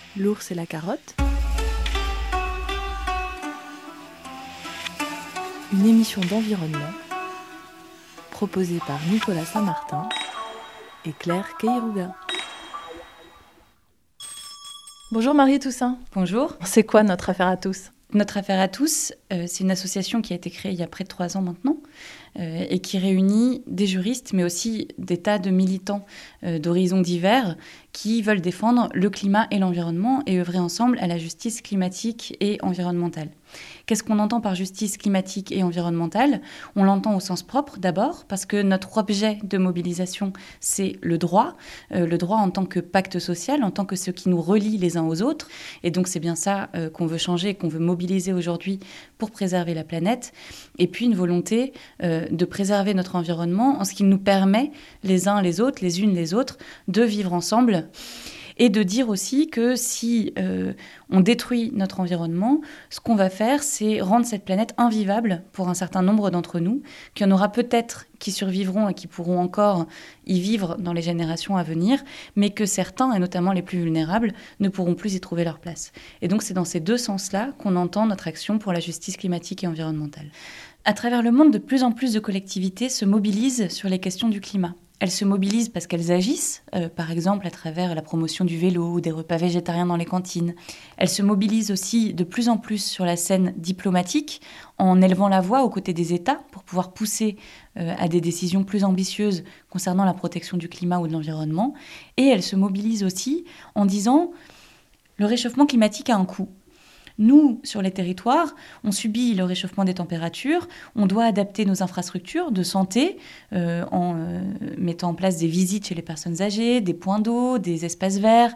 L'ours et la carotte. Une émission d'environnement proposée par Nicolas Saint-Martin et Claire Keiruga. Bonjour Marie Toussaint. Bonjour. C'est quoi notre affaire à tous ? Notre affaire à tous, c'est une association qui a été créée il y a près de 3 ans maintenant et qui réunit des juristes, mais aussi des tas de militants d'horizons divers qui veulent défendre le climat et l'environnement et œuvrer ensemble à la justice climatique et environnementale. Qu'est-ce qu'on entend par justice climatique et environnementale ? On l'entend au sens propre d'abord, parce que notre objet de mobilisation, c'est le droit en tant que pacte social, en tant que ce qui nous relie les uns aux autres. Et donc c'est bien ça qu'on veut changer, qu'on veut mobiliser aujourd'hui pour préserver la planète. Et puis une volonté de préserver notre environnement en ce qu'il nous permet, les uns les autres, les unes les autres, de vivre ensemble. Et de dire aussi que si on détruit notre environnement, ce qu'on va faire, c'est rendre cette planète invivable pour un certain nombre d'entre nous, qu'il y en aura peut-être qui survivront et qui pourront encore y vivre dans les générations à venir, mais que certains, et notamment les plus vulnérables, ne pourront plus y trouver leur place. Et donc c'est dans ces deux sens-là qu'on entend notre action pour la justice climatique et environnementale. À travers le monde, de plus en plus de collectivités se mobilisent sur les questions du climat. Elles se mobilisent parce qu'elles agissent, par exemple à travers la promotion du vélo ou des repas végétariens dans les cantines. Elles se mobilisent aussi de plus en plus sur la scène diplomatique en élevant la voix aux côtés des États pour pouvoir pousser à des décisions plus ambitieuses concernant la protection du climat ou de l'environnement. Et elles se mobilisent aussi en disant « le réchauffement climatique a un coût ». Nous, sur les territoires, on subit le réchauffement des températures, on doit adapter nos infrastructures de santé en mettant en place des visites chez les personnes âgées, des points d'eau, des espaces verts,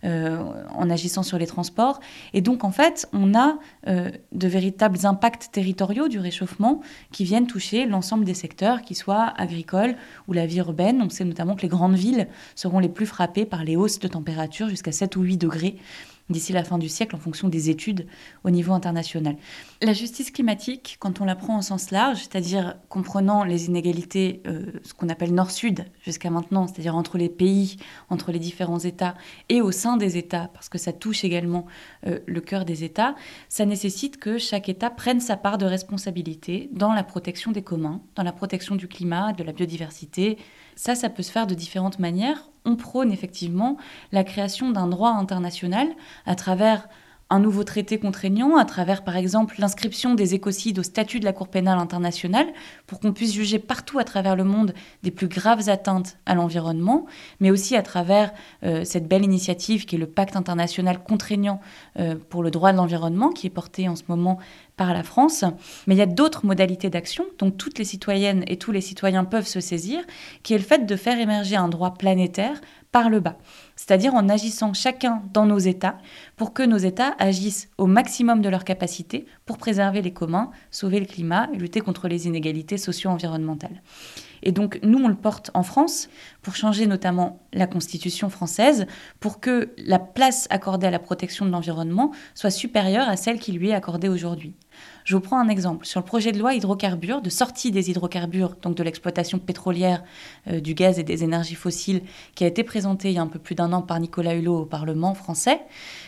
en agissant sur les transports. Et donc, en fait, on a de véritables impacts territoriaux du réchauffement qui viennent toucher l'ensemble des secteurs, qu'ils soient agricoles ou la vie urbaine. On sait notamment que les grandes villes seront les plus frappées par les hausses de température jusqu'à 7 ou 8 degrés d'ici la fin du siècle en fonction des études au niveau international. La justice climatique, quand on la prend au sens large, c'est-à-dire comprenant les inégalités, ce qu'on appelle nord-sud jusqu'à maintenant, c'est-à-dire entre les pays, entre les différents États et au sein des États, parce que ça touche également le cœur des États, ça nécessite que chaque État prenne sa part de responsabilité dans la protection des communs, dans la protection du climat, de la biodiversité. Ça peut se faire de différentes manières. On prône effectivement la création d'un droit international à travers un nouveau traité contraignant, à travers par exemple l'inscription des écocides au statut de la Cour pénale internationale pour qu'on puisse juger partout à travers le monde des plus graves atteintes à l'environnement, mais aussi à travers cette belle initiative qui est le pacte international contraignant pour le droit de l'environnement qui est porté en ce moment par la France. Mais il y a d'autres modalités d'action dont toutes les citoyennes et tous les citoyens peuvent se saisir, qui est le fait de faire émerger un droit planétaire par le bas, c'est-à-dire en agissant chacun dans nos États pour que nos États agissent au maximum de leur capacité pour préserver les communs, sauver le climat et lutter contre les inégalités socio-environnementales. Et donc, nous, on le porte en France pour changer notamment la Constitution française pour que la place accordée à la protection de l'environnement soit supérieure à celle qui lui est accordée aujourd'hui. Je vous prends un exemple. Sur le projet de loi hydrocarbures, de sortie des hydrocarbures, donc de l'exploitation pétrolière, du gaz et des énergies fossiles, qui a été présenté il y a un peu plus d'1 an par Nicolas Hulot au Parlement français,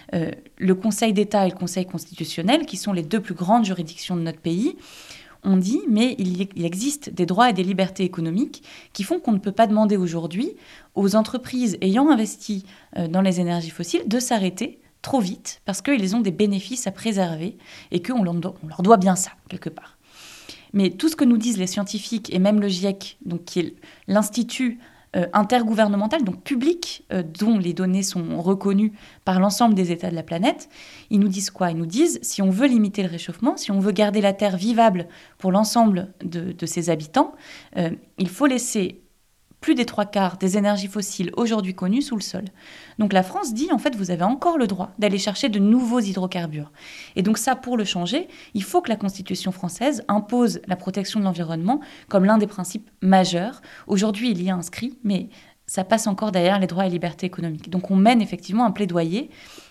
le Conseil d'État et le Conseil constitutionnel, qui sont les 2 plus grandes juridictions de notre pays, on dit, mais il existe des droits et des libertés économiques qui font qu'on ne peut pas demander aujourd'hui aux entreprises ayant investi dans les énergies fossiles de s'arrêter trop vite parce qu'ils ont des bénéfices à préserver et qu'on leur doit bien ça, quelque part. Mais tout ce que nous disent les scientifiques et même le GIEC, donc qui est l'institut intergouvernemental, donc public, dont les données sont reconnues par l'ensemble des États de la planète, ils nous disent quoi ? Ils nous disent, si on veut limiter le réchauffement, si on veut garder la Terre vivable pour l'ensemble de ses habitants, il faut laisser plus des 3/4 des énergies fossiles aujourd'hui connues sous le sol. Donc la France dit, en fait, vous avez encore le droit d'aller chercher de nouveaux hydrocarbures. Et donc ça, pour le changer, il faut que la Constitution française impose la protection de l'environnement comme l'un des principes majeurs. Aujourd'hui, il y a inscrit, mais ça passe encore derrière les droits et libertés économiques. Donc on mène effectivement un plaidoyer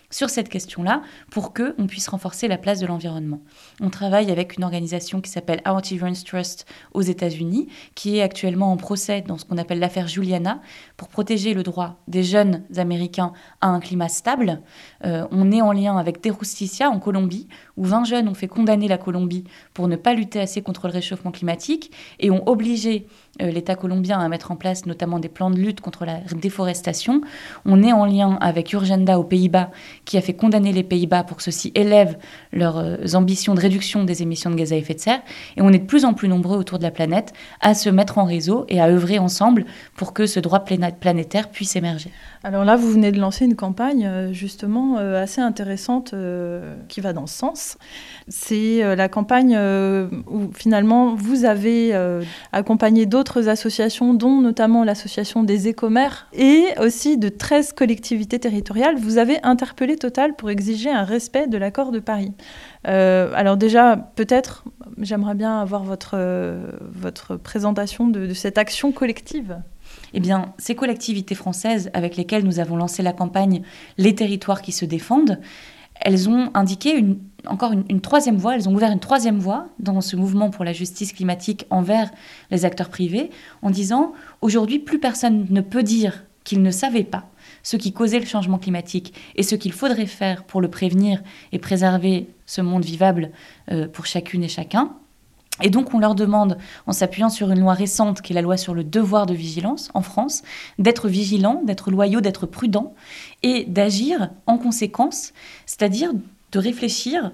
sur cette question-là pour qu'on puisse renforcer la place de l'environnement. On travaille avec une organisation qui s'appelle Our Children's Trust aux États-Unis, qui est actuellement en procès dans ce qu'on appelle l'affaire Juliana, pour protéger le droit des jeunes Américains à un climat stable. On est en lien avec De Justicia en Colombie, où 20 jeunes ont fait condamner la Colombie pour ne pas lutter assez contre le réchauffement climatique et ont obligé l'État colombien à mettre en place notamment des plans de lutte contre la déforestation. On est en lien avec Urgenda aux Pays-Bas, qui a fait condamner les Pays-Bas pour que ceux-ci élèvent leurs ambitions de réduction des émissions de gaz à effet de serre. Et on est de plus en plus nombreux autour de la planète à se mettre en réseau et à œuvrer ensemble pour que ce droit planétaire puisse émerger. Alors là, vous venez de lancer une campagne justement assez intéressante qui va dans ce sens. C'est la campagne où finalement vous avez accompagné d'autres associations, dont notamment l'association des écomères et aussi de 13 collectivités territoriales. Vous avez interpellé Total pour exiger un respect de l'accord de Paris. Alors déjà, peut-être, j'aimerais bien avoir votre présentation de cette action collective. Eh bien, ces collectivités françaises avec lesquelles nous avons lancé la campagne « Les territoires qui se défendent », elles ont indiqué une troisième voie, elles ont ouvert une troisième voie dans ce mouvement pour la justice climatique envers les acteurs privés, en disant « Aujourd'hui, plus personne ne peut dire qu'il ne savait pas ce qui causait le changement climatique et ce qu'il faudrait faire pour le prévenir et préserver ce monde vivable pour chacune et chacun. » Et donc, on leur demande, en s'appuyant sur une loi récente, qui est la loi sur le devoir de vigilance en France, d'être vigilants, d'être loyaux, d'être prudents et d'agir en conséquence, c'est-à-dire de réfléchir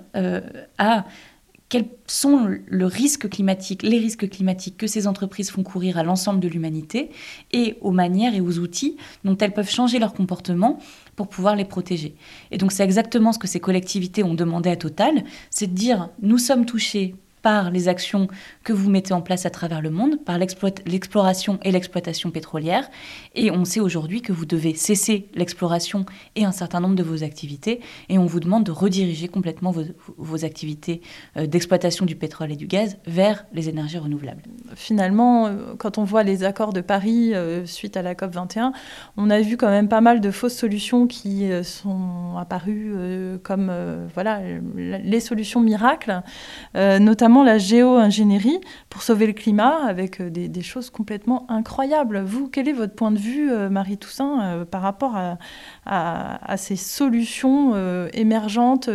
à quels sont les risques climatiques que ces entreprises font courir à l'ensemble de l'humanité et aux manières et aux outils dont elles peuvent changer leur comportement pour pouvoir les protéger. Et donc, c'est exactement ce que ces collectivités ont demandé à Total, c'est de dire « nous sommes touchés » par les actions que vous mettez en place à travers le monde, par l'exploration et l'exploitation pétrolière. Et on sait aujourd'hui que vous devez cesser l'exploration et un certain nombre de vos activités. Et on vous demande de rediriger complètement vos activités d'exploitation du pétrole et du gaz vers les énergies renouvelables. Finalement, quand on voit les accords de Paris suite à la COP21, on a vu quand même pas mal de fausses solutions qui sont apparues comme les solutions miracles, notamment la géo-ingénierie pour sauver le climat avec des choses complètement incroyables. Vous, quel est votre point de vue, Marie Toussaint, par rapport à ces solutions émergentes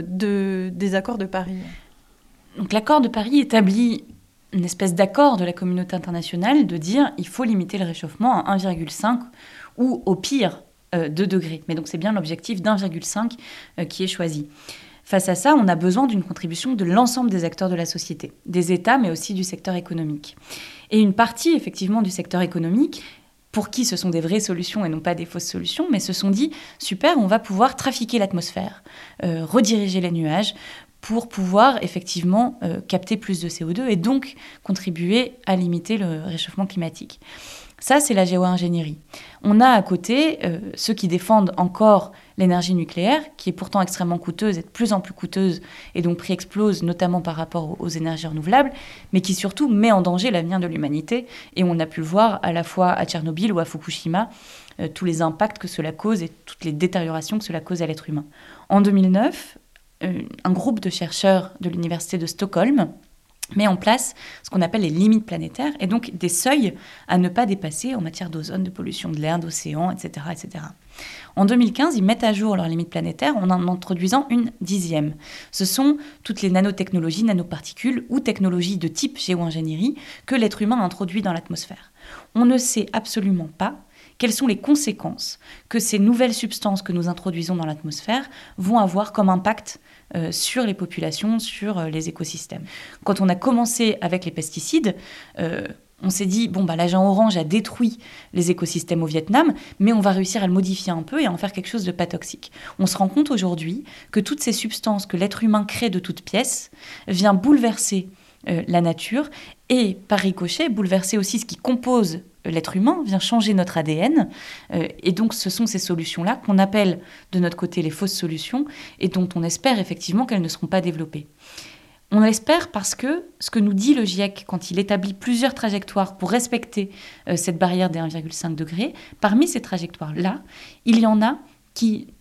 des accords de Paris ? Donc, l'accord de Paris établit une espèce d'accord de la communauté internationale de dire il faut limiter le réchauffement à 1,5 ou au pire 2 degrés. Mais donc, c'est bien l'objectif d'1,5 qui est choisi. Face à ça, on a besoin d'une contribution de l'ensemble des acteurs de la société, des États, mais aussi du secteur économique. Et une partie, effectivement, du secteur économique, pour qui ce sont des vraies solutions et non pas des fausses solutions, mais se sont dit, super, on va pouvoir trafiquer l'atmosphère, rediriger les nuages, pour pouvoir effectivement capter plus de CO2 et donc contribuer à limiter le réchauffement climatique. Ça, c'est la géo-ingénierie. On a à côté ceux qui défendent encore l'énergie nucléaire, qui est pourtant extrêmement coûteuse et de plus en plus coûteuse, et donc prix explose, notamment par rapport aux énergies renouvelables, mais qui surtout met en danger l'avenir de l'humanité. Et on a pu le voir à la fois à Tchernobyl ou à Fukushima, tous les impacts que cela cause et toutes les détériorations que cela cause à l'être humain. En 2009, un groupe de chercheurs de l'université de Stockholm met en place ce qu'on appelle les limites planétaires et donc des seuils à ne pas dépasser en matière d'ozone, de pollution de l'air, d'océan, etc., etc. En 2015, ils mettent à jour leurs limites planétaires en introduisant une 10e. Ce sont toutes les nanotechnologies, nanoparticules ou technologies de type géo-ingénierie que l'être humain a introduit dans l'atmosphère. On ne sait absolument pas quelles sont les conséquences que ces nouvelles substances que nous introduisons dans l'atmosphère vont avoir comme impact sur les populations, sur les écosystèmes. Quand on a commencé avec les pesticides, on s'est dit, l'agent orange a détruit les écosystèmes au Vietnam, mais on va réussir à le modifier un peu et à en faire quelque chose de pas toxique. On se rend compte aujourd'hui que toutes ces substances que l'être humain crée de toutes pièces viennent bouleverser la nature et, par ricochet, bouleverser aussi ce qui compose l'être humain, vient changer notre ADN. Et donc, ce sont ces solutions-là qu'on appelle de notre côté les fausses solutions et dont on espère effectivement qu'elles ne seront pas développées. On l'espère parce que ce que nous dit le GIEC quand il établit plusieurs trajectoires pour respecter cette barrière des 1,5 degrés, parmi ces trajectoires-là, il y en a qui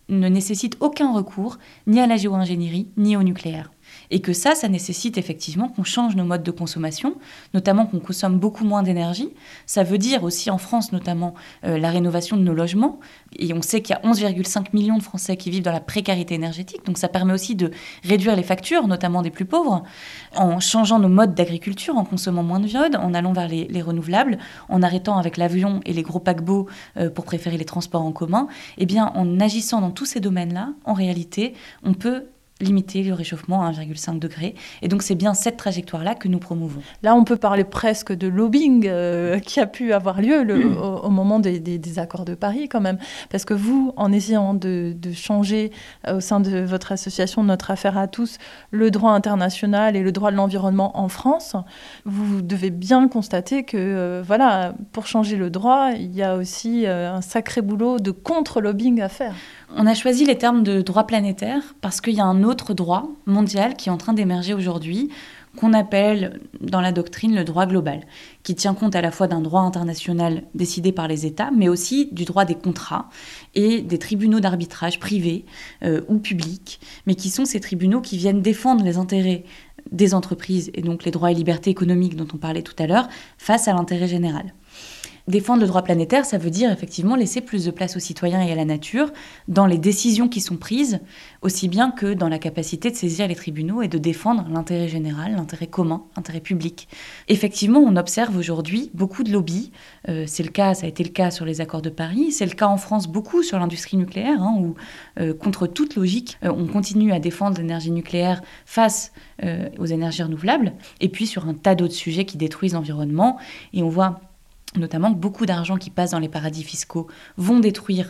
ne nécessite aucun recours ni à la géo-ingénierie ni au nucléaire. Et que ça nécessite effectivement qu'on change nos modes de consommation, notamment qu'on consomme beaucoup moins d'énergie. Ça veut dire aussi en France notamment la rénovation de nos logements. Et on sait qu'il y a 11,5 millions de Français qui vivent dans la précarité énergétique. Donc ça permet aussi de réduire les factures, notamment des plus pauvres, en changeant nos modes d'agriculture, en consommant moins de viande, en allant vers les renouvelables, en arrêtant avec l'avion et les gros paquebots pour préférer les transports en commun. Eh bien, en agissant dans tous ces domaines-là, en réalité, on peut limiter le réchauffement à 1,5 degré. Et donc, c'est bien cette trajectoire-là que nous promouvons. Là, on peut parler presque de lobbying qui a pu avoir lieu au moment des accords de Paris, quand même. Parce que vous, en essayant de changer au sein de votre association Notre Affaire à tous, le droit international et le droit de l'environnement en France, vous devez bien constater que, pour changer le droit, il y a aussi un sacré boulot de contre-lobbying à faire. On a choisi les termes de droit planétaire parce qu'il y a un autre droit mondial qui est en train d'émerger aujourd'hui, qu'on appelle dans la doctrine le droit global, qui tient compte à la fois d'un droit international décidé par les États, mais aussi du droit des contrats et des tribunaux d'arbitrage privés ou publics, mais qui sont ces tribunaux qui viennent défendre les intérêts des entreprises et donc les droits et libertés économiques dont on parlait tout à l'heure face à l'intérêt général. Défendre le droit planétaire, ça veut dire effectivement laisser plus de place aux citoyens et à la nature dans les décisions qui sont prises, aussi bien que dans la capacité de saisir les tribunaux et de défendre l'intérêt général, l'intérêt commun, l'intérêt public. Effectivement, on observe aujourd'hui beaucoup de lobbies. Ça a été le cas sur les accords de Paris, c'est le cas en France beaucoup sur l'industrie nucléaire, où contre toute logique, on continue à défendre l'énergie nucléaire face aux énergies renouvelables, et puis sur un tas d'autres sujets qui détruisent l'environnement, et on voit notamment que beaucoup d'argent qui passe dans les paradis fiscaux vont détruire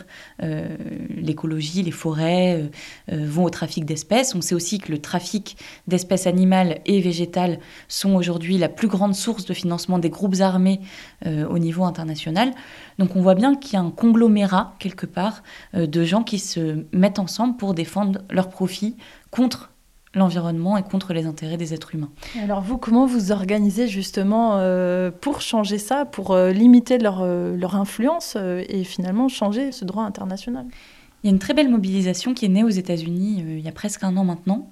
l'écologie, les forêts, vont au trafic d'espèces. On sait aussi que le trafic d'espèces animales et végétales sont aujourd'hui la plus grande source de financement des groupes armés au niveau international. Donc on voit bien qu'il y a un conglomérat, quelque part, de gens qui se mettent ensemble pour défendre leurs profits contre l'environnement et contre les intérêts des êtres humains. Alors vous, comment vous organisez justement pour changer ça, pour limiter leur influence et finalement changer ce droit international ? Il y a une très belle mobilisation qui est née aux États-Unis il y a presque un an maintenant,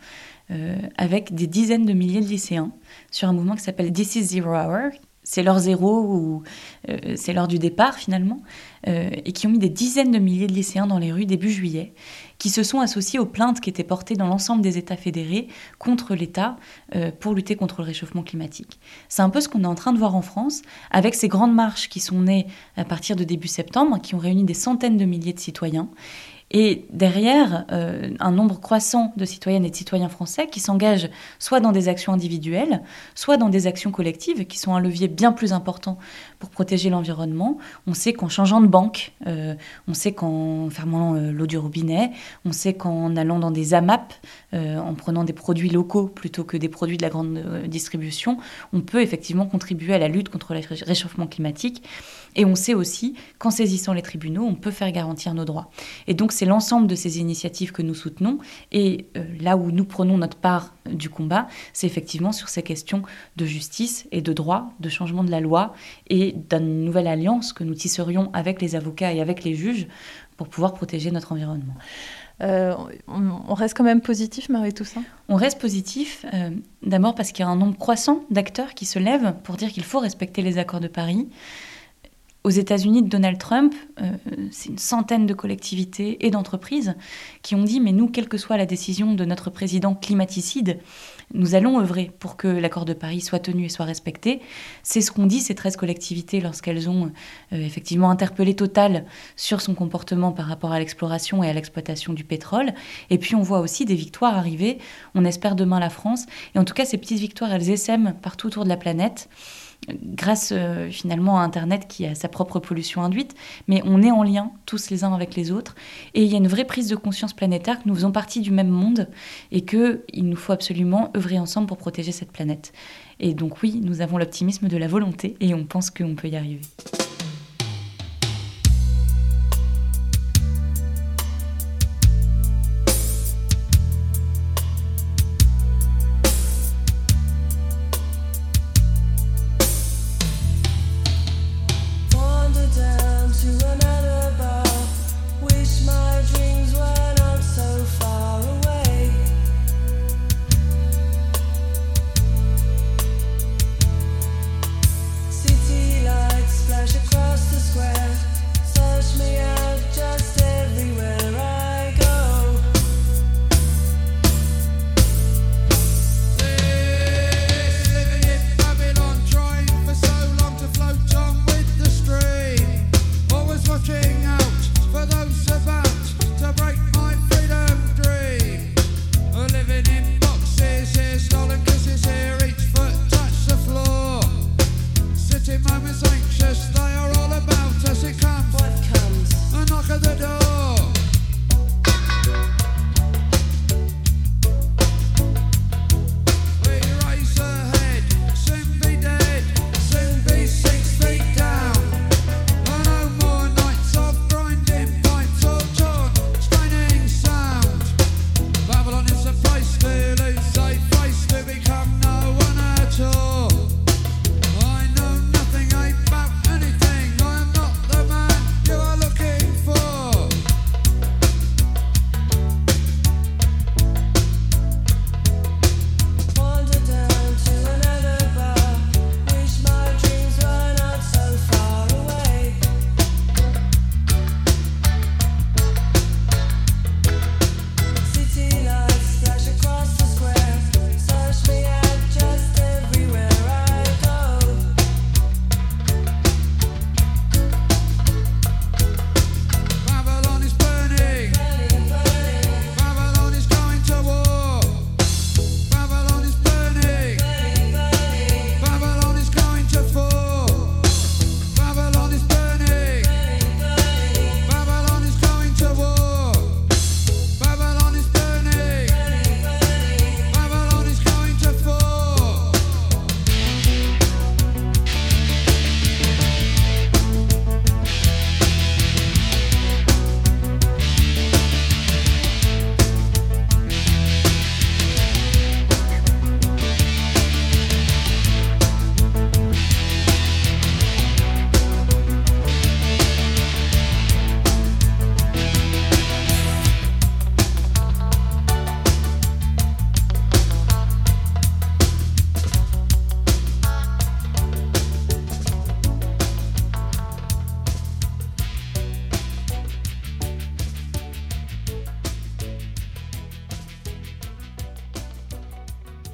avec des dizaines de milliers de lycéens sur un mouvement qui s'appelle This is Zero Hour. C'est l'heure zéro ou c'est l'heure du départ finalement, et qui ont mis des dizaines de milliers de lycéens dans les rues début juillet, qui se sont associés aux plaintes qui étaient portées dans l'ensemble des États fédérés contre l'État pour lutter contre le réchauffement climatique. C'est un peu ce qu'on est en train de voir en France, avec ces grandes marches qui sont nées à partir de début septembre, qui ont réuni des centaines de milliers de citoyens. Et derrière, un nombre croissant de citoyennes et de citoyens français qui s'engagent soit dans des actions individuelles, soit dans des actions collectives, qui sont un levier bien plus important pour protéger l'environnement. On sait qu'en changeant de banque, on sait qu'en fermant l'eau du robinet, on sait qu'en allant dans des AMAP, en prenant des produits locaux plutôt que des produits de la grande distribution, on peut effectivement contribuer à la lutte contre le réchauffement climatique. Et on sait aussi qu'en saisissant les tribunaux, on peut faire garantir nos droits. Et donc, c'est l'ensemble de ces initiatives que nous soutenons. Et là où nous prenons notre part du combat, c'est effectivement sur ces questions de justice et de droit, de changement de la loi et d'une nouvelle alliance que nous tisserions avec les avocats et avec les juges pour pouvoir protéger notre environnement. On reste quand même positif, Marie Toussaint ? On reste positif, d'abord parce qu'il y a un nombre croissant d'acteurs qui se lèvent pour dire qu'il faut respecter les accords de Paris. Aux États-Unis de Donald Trump, c'est une centaine de collectivités et d'entreprises qui ont dit « mais nous, quelle que soit la décision de notre président climaticide, nous allons œuvrer pour que l'accord de Paris soit tenu et soit respecté ». C'est ce qu'ont dit ces 13 collectivités lorsqu'elles ont effectivement interpellé Total sur son comportement par rapport à l'exploration et à l'exploitation du pétrole. Et puis on voit aussi des victoires arriver, on espère demain la France. Et en tout cas, ces petites victoires, elles essaiment partout autour de la planète, grâce finalement à Internet qui a sa propre pollution induite, mais on est en lien tous les uns avec les autres, et il y a une vraie prise de conscience planétaire que nous faisons partie du même monde et qu'il nous faut absolument œuvrer ensemble pour protéger cette planète. Et donc oui, nous avons l'optimisme de la volonté et on pense qu'on peut y arriver. To another bar, wish my dreams were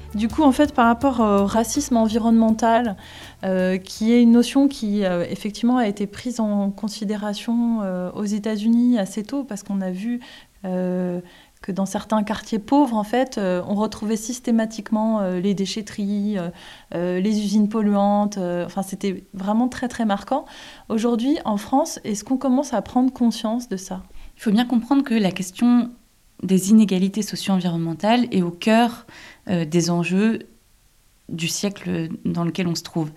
Du coup, en fait, par rapport au racisme environnemental, qui est une notion qui, effectivement, a été prise en considération aux États-Unis assez tôt, parce qu'on a vu que dans certains quartiers pauvres, en fait, on retrouvait systématiquement les déchetteries, les usines polluantes. Enfin, c'était vraiment très, très marquant. Aujourd'hui, en France, est-ce qu'on commence à prendre conscience de ça ? Il faut bien comprendre que la question des inégalités socio-environnementales est au cœur des enjeux du siècle dans lequel on se trouve.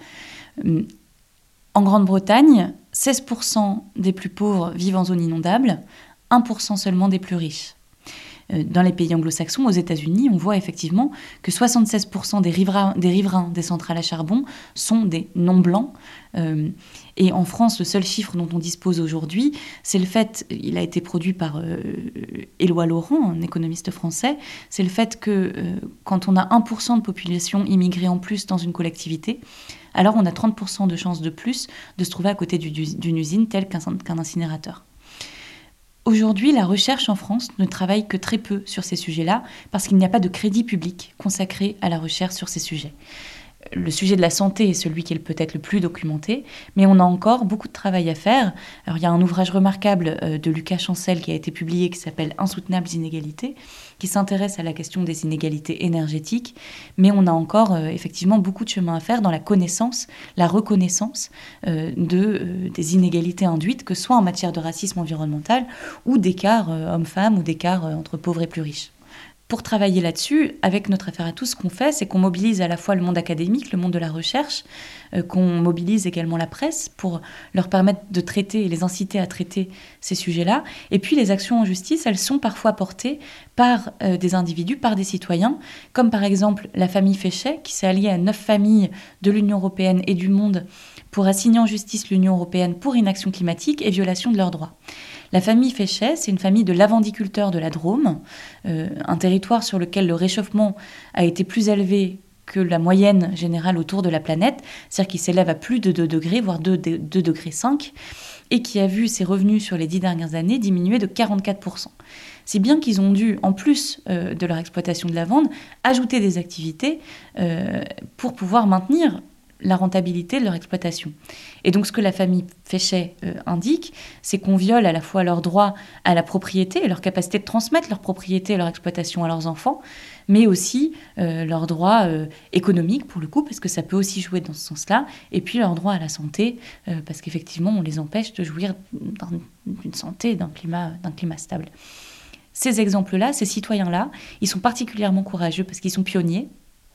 En Grande-Bretagne, 16% des plus pauvres vivent en zone inondable, 1% seulement des plus riches. Dans les pays anglo-saxons, aux États-Unis, on voit effectivement que 76% des riverains des centrales à charbon sont des non-blancs. Et en France, le seul chiffre dont on dispose aujourd'hui, c'est le fait, il a été produit par Éloi Laurent, un économiste français, c'est le fait que quand on a 1% de population immigrée en plus dans une collectivité, alors on a 30% de chances de plus de se trouver à côté d'une usine telle qu'un incinérateur. Aujourd'hui, la recherche en France ne travaille que très peu sur ces sujets-là parce qu'il n'y a pas de crédit public consacré à la recherche sur ces sujets. Le sujet de la santé est celui qui est peut-être le plus documenté, mais on a encore beaucoup de travail à faire. Alors, il y a un ouvrage remarquable de Lucas Chancel qui a été publié qui s'appelle « Insoutenables inégalités », qui s'intéresse à la question des inégalités énergétiques, mais on a encore effectivement beaucoup de chemin à faire dans la connaissance, la reconnaissance des inégalités induites, que ce soit en matière de racisme environnemental ou d'écart hommes-femmes ou d'écart entre pauvres et plus riches. Pour travailler là-dessus, avec notre affaire à tous, ce qu'on fait, c'est qu'on mobilise à la fois le monde académique, le monde de la recherche, qu'on mobilise également la presse pour leur permettre de traiter et les inciter à traiter ces sujets-là. Et puis les actions en justice, elles sont parfois portées par des individus, par des citoyens, comme par exemple la famille Féchet, qui s'est alliée à 9 familles de l'Union européenne et du monde pour assigner en justice l'Union européenne pour inaction climatique et violation de leurs droits. La famille Féchet, c'est une famille de lavandiculteurs de la Drôme, un territoire sur lequel le réchauffement a été plus élevé que la moyenne générale autour de la planète, c'est-à-dire qu'il s'élève à plus de 2 degrés, voire 2,5 degrés, et qui a vu ses revenus sur les 10 dernières années diminuer de 44%. C'est bien qu'ils ont dû, en plus de leur exploitation de lavande, ajouter des activités pour pouvoir maintenir la rentabilité de leur exploitation. Et donc ce que la famille Féchet indique, c'est qu'on viole à la fois leur droit à la propriété et leur capacité de transmettre leur propriété et leur exploitation à leurs enfants, mais aussi leur droit économique pour le coup, parce que ça peut aussi jouer dans ce sens-là, et puis leur droit à la santé, parce qu'effectivement on les empêche de jouir d'une santé, d'un climat stable. Ces exemples-là, ces citoyens-là, ils sont particulièrement courageux parce qu'ils sont pionniers.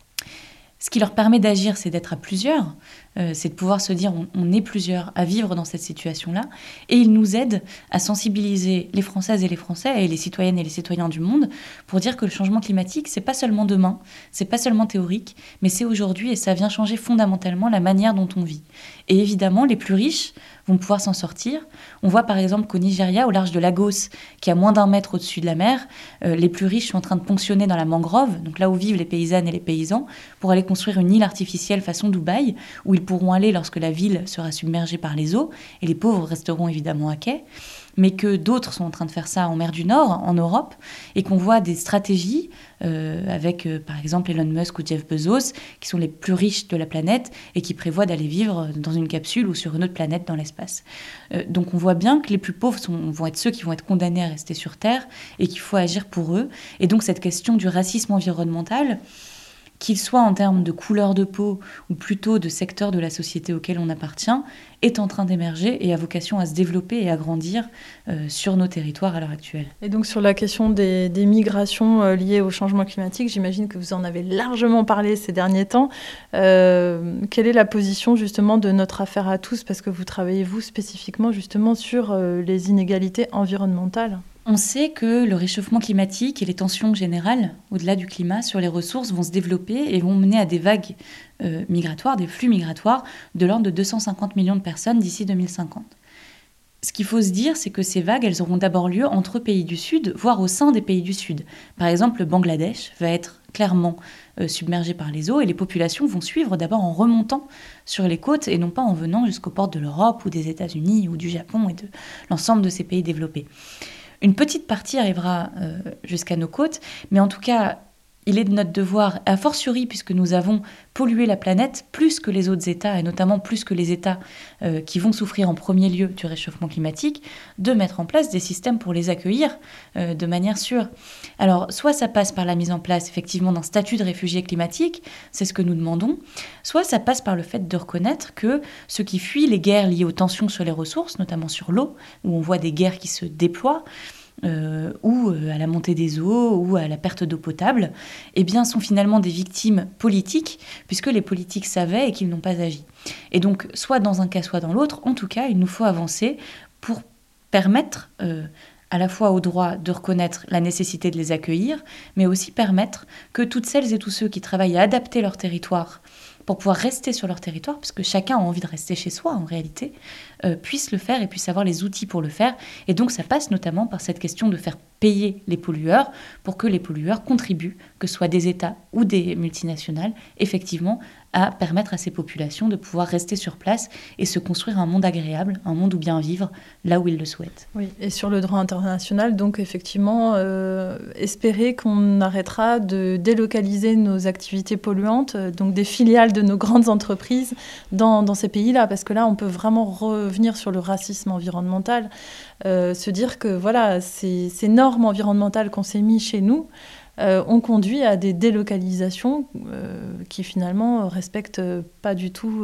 Ce qui leur permet d'agir, c'est d'être à plusieurs, c'est de pouvoir se dire on est plusieurs à vivre dans cette situation-là, et ils nous aident à sensibiliser les Françaises et les Français et les citoyennes et les citoyens du monde pour dire que le changement climatique, c'est pas seulement demain, c'est pas seulement théorique, mais c'est aujourd'hui et ça vient changer fondamentalement la manière dont on vit. Et évidemment, les plus riches vont pouvoir s'en sortir. On voit par exemple qu'au Nigeria, au large de Lagos, qui est à moins d'1 mètre au-dessus de la mer, les plus riches sont en train de ponctionner dans la mangrove, donc là où vivent les paysannes et les paysans, pour aller construire une île artificielle façon Dubaï, où ils pourront aller lorsque la ville sera submergée par les eaux, et les pauvres resteront évidemment à quai, mais que d'autres sont en train de faire ça en mer du Nord, en Europe, et qu'on voit des stratégies avec par exemple Elon Musk ou Jeff Bezos, qui sont les plus riches de la planète et qui prévoient d'aller vivre dans une capsule ou sur une autre planète dans l'espace. Donc on voit bien que les plus pauvres vont être ceux qui vont être condamnés à rester sur Terre et qu'il faut agir pour eux. Et donc cette question du racisme environnemental, qu'il soit en termes de couleur de peau ou plutôt de secteur de la société auquel on appartient, est en train d'émerger et a vocation à se développer et à grandir sur nos territoires à l'heure actuelle. Et donc sur la question des migrations liées au changement climatique, j'imagine que vous en avez largement parlé ces derniers temps. Quelle est la position justement de notre affaire à tous, parce que vous travaillez vous spécifiquement justement sur les inégalités environnementales ? On sait que le réchauffement climatique et les tensions générales, au-delà du climat, sur les ressources vont se développer et vont mener à des vagues migratoires, des flux migratoires de l'ordre de 250 millions de personnes d'ici 2050. Ce qu'il faut se dire, c'est que ces vagues, elles auront d'abord lieu entre pays du Sud, voire au sein des pays du Sud. Par exemple, le Bangladesh va être clairement submergé par les eaux et les populations vont suivre d'abord en remontant sur les côtes et non pas en venant jusqu'aux portes de l'Europe ou des États-Unis ou du Japon et de l'ensemble de ces pays développés. Une petite partie arrivera jusqu'à nos côtes, mais en tout cas, il est de notre devoir, a fortiori puisque nous avons pollué la planète plus que les autres États, et notamment plus que les États qui vont souffrir en premier lieu du réchauffement climatique, de mettre en place des systèmes pour les accueillir de manière sûre. Alors, soit ça passe par la mise en place effectivement d'un statut de réfugié climatique, c'est ce que nous demandons, soit ça passe par le fait de reconnaître que ceux qui fuient les guerres liées aux tensions sur les ressources, notamment sur l'eau, où on voit des guerres qui se déploient, ou à la montée des eaux, ou à la perte d'eau potable, eh bien, sont finalement des victimes politiques, puisque les politiques savaient et qu'ils n'ont pas agi. Et donc, soit dans un cas, soit dans l'autre, en tout cas, il nous faut avancer pour permettre à la fois au droit de reconnaître la nécessité de les accueillir, mais aussi permettre que toutes celles et tous ceux qui travaillent à adapter leur territoire pour pouvoir rester sur leur territoire, parce que chacun a envie de rester chez soi en réalité, puissent le faire et puissent avoir les outils pour le faire. Et donc ça passe notamment par cette question de faire payer les pollueurs pour que les pollueurs contribuent, que ce soit des États ou des multinationales, effectivement, à permettre à ces populations de pouvoir rester sur place et se construire un monde agréable, un monde où bien vivre, là où ils le souhaitent. Oui, et sur le droit international, donc effectivement, espérer qu'on arrêtera de délocaliser nos activités polluantes, donc des filiales de nos grandes entreprises dans ces pays-là, parce que là, on peut vraiment revenir sur le racisme environnemental, se dire que voilà, ces normes environnementales qu'on s'est mis chez nous, ont conduit à des délocalisations qui finalement respectent pas du tout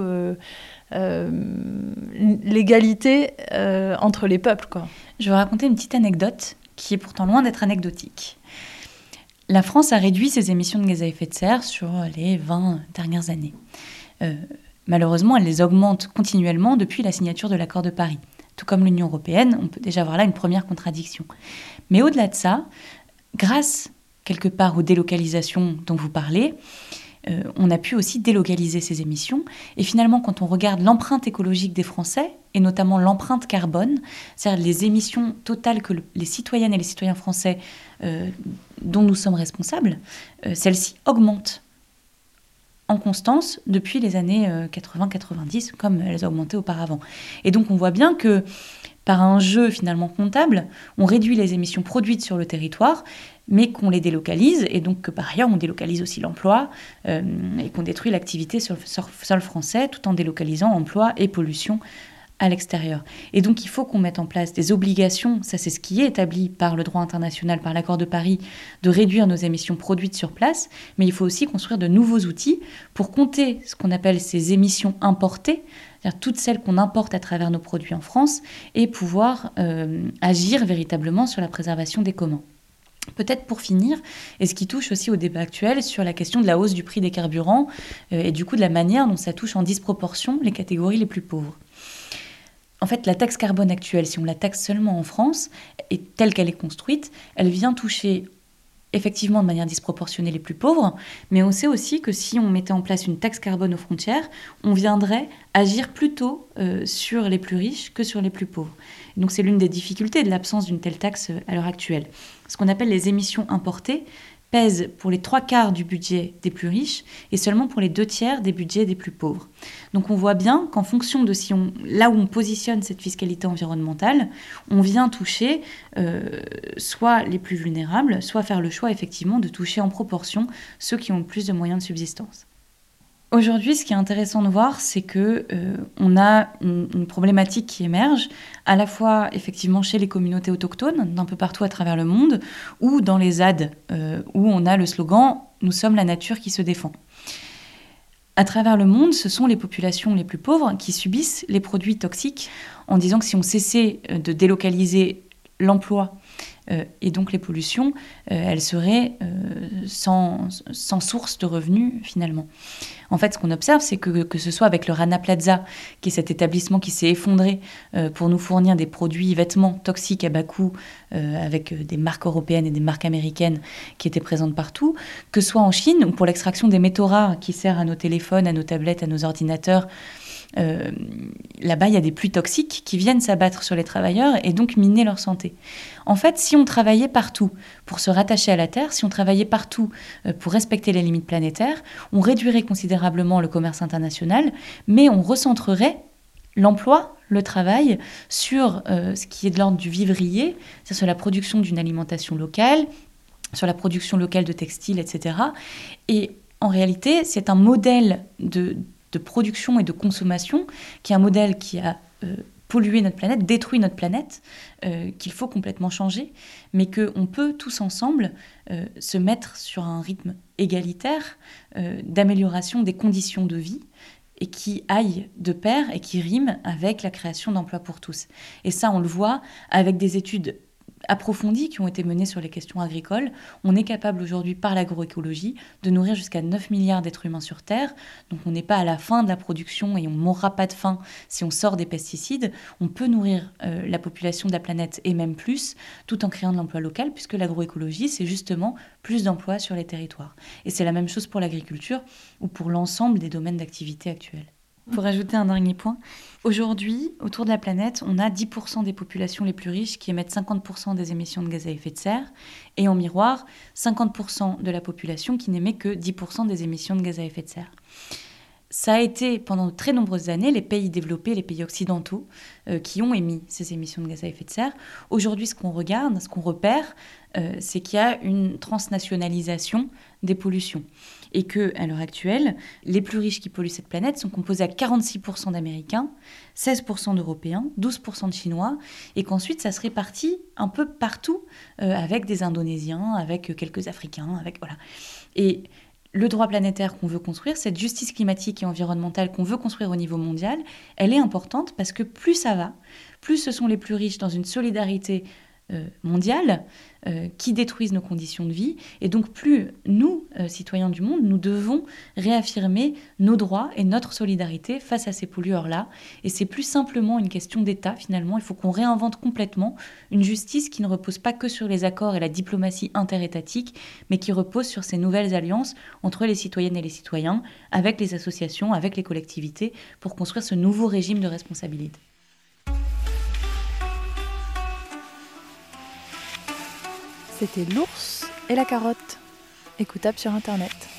l'égalité entre les peuples, quoi. Je vais raconter une petite anecdote qui est pourtant loin d'être anecdotique. La France a réduit ses émissions de gaz à effet de serre sur les 20 dernières années. Malheureusement, elle les augmente continuellement depuis la signature de l'accord de Paris. Tout comme l'Union européenne, on peut déjà voir là une première contradiction. Mais au-delà de ça, grâce quelque part aux délocalisations dont vous parlez, on a pu aussi délocaliser ces émissions. Et finalement, quand on regarde l'empreinte écologique des Français, et notamment l'empreinte carbone, c'est-à-dire les émissions totales que les citoyennes et les citoyens français dont nous sommes responsables, celles-ci augmentent en constance depuis les années 80-90, comme elles augmentaient auparavant. Et donc on voit bien que par un jeu finalement comptable, on réduit les émissions produites sur le territoire, mais qu'on les délocalise, et donc que par ailleurs on délocalise aussi l'emploi, et qu'on détruit l'activité sur le sol français, tout en délocalisant emploi et pollution à l'extérieur. Et donc il faut qu'on mette en place des obligations, ça c'est ce qui est établi par le droit international, par l'accord de Paris, de réduire nos émissions produites sur place, mais il faut aussi construire de nouveaux outils pour compter ce qu'on appelle ces émissions importées, c'est-à-dire toutes celles qu'on importe à travers nos produits en France, et pouvoir agir véritablement sur la préservation des communs. Peut-être pour finir, et ce qui touche aussi au débat actuel sur la question de la hausse du prix des carburants, et du coup de la manière dont ça touche en disproportion les catégories les plus pauvres. En fait, la taxe carbone actuelle, si on la taxe seulement en France, et telle qu'elle est construite, elle vient toucher effectivement de manière disproportionnée les plus pauvres, mais on sait aussi que si on mettait en place une taxe carbone aux frontières, on viendrait agir plutôt sur les plus riches que sur les plus pauvres. Donc c'est l'une des difficultés de l'absence d'une telle taxe à l'heure actuelle. Ce qu'on appelle les émissions importées pèsent pour les 3/4 du budget des plus riches et seulement pour les 2/3 des budgets des plus pauvres. Donc on voit bien qu'en fonction de là où on positionne cette fiscalité environnementale, on vient toucher soit les plus vulnérables, soit faire le choix effectivement de toucher en proportion ceux qui ont le plus de moyens de subsistance. Aujourd'hui, ce qui est intéressant de voir, c'est que on a une problématique qui émerge, à la fois effectivement chez les communautés autochtones, d'un peu partout à travers le monde, ou dans les ZAD, où on a le slogan « Nous sommes la nature qui se défend ». À travers le monde, ce sont les populations les plus pauvres qui subissent les produits toxiques, en disant que si on cessait de délocaliser l'emploi et donc les pollutions, elles seraient sans source de revenus finalement. En fait, ce qu'on observe, c'est que ce soit avec le Rana Plaza, qui est cet établissement qui s'est effondré pour nous fournir des produits, vêtements toxiques à bas coût, avec des marques européennes et des marques américaines qui étaient présentes partout, que ce soit en Chine, ou pour l'extraction des métaux rares qui servent à nos téléphones, à nos tablettes, à nos ordinateurs. Là-bas, il y a des pluies toxiques qui viennent s'abattre sur les travailleurs et donc miner leur santé. En fait, si on travaillait partout pour se rattacher à la Terre, si on travaillait partout pour respecter les limites planétaires, on réduirait considérablement le commerce international, mais on recentrerait l'emploi, le travail, sur ce qui est de l'ordre du vivrier, c'est-à-dire sur la production d'une alimentation locale, sur la production locale de textiles, etc. Et en réalité, c'est un modèle de production et de consommation qui est un modèle qui a pollué notre planète, détruit notre planète, qu'il faut complètement changer, mais qu'on peut tous ensemble se mettre sur un rythme égalitaire d'amélioration des conditions de vie et qui aille de pair et qui rime avec la création d'emplois pour tous. Et ça, on le voit avec des études approfondies qui ont été menées sur les questions agricoles. On est capable aujourd'hui, par l'agroécologie, de nourrir jusqu'à 9 milliards d'êtres humains sur Terre. Donc on n'est pas à la fin de la production et on ne mourra pas de faim si on sort des pesticides. On peut nourrir la population de la planète et même plus, tout en créant de l'emploi local, puisque l'agroécologie, c'est justement plus d'emplois sur les territoires. Et c'est la même chose pour l'agriculture ou pour l'ensemble des domaines d'activité actuels. Pour ajouter un dernier point, aujourd'hui, autour de la planète, on a 10% des populations les plus riches qui émettent 50% des émissions de gaz à effet de serre, et en miroir, 50% de la population qui n'émet que 10% des émissions de gaz à effet de serre. Ça a été, pendant de très nombreuses années, les pays développés, les pays occidentaux, qui ont émis ces émissions de gaz à effet de serre. Aujourd'hui, ce qu'on regarde, ce qu'on repère, c'est qu'il y a une transnationalisation des pollutions. Et qu'à l'heure actuelle, les plus riches qui polluent cette planète sont composés à 46% d'Américains, 16% d'Européens, 12% de Chinois, et qu'ensuite, ça se répartit un peu partout, avec des Indonésiens, avec quelques Africains, avec voilà. Et le droit planétaire qu'on veut construire, cette justice climatique et environnementale qu'on veut construire au niveau mondial, elle est importante parce que plus ça va, plus ce sont les plus riches dans une solidarité mondiale qui détruisent nos conditions de vie. Et donc plus nous, citoyens du monde, nous devons réaffirmer nos droits et notre solidarité face à ces pollueurs-là. Et c'est plus simplement une question d'État, finalement. Il faut qu'on réinvente complètement une justice qui ne repose pas que sur les accords et la diplomatie interétatique, mais qui repose sur ces nouvelles alliances entre les citoyennes et les citoyens, avec les associations, avec les collectivités, pour construire ce nouveau régime de responsabilité. C'était L'ours et la carotte, écoutable sur Internet.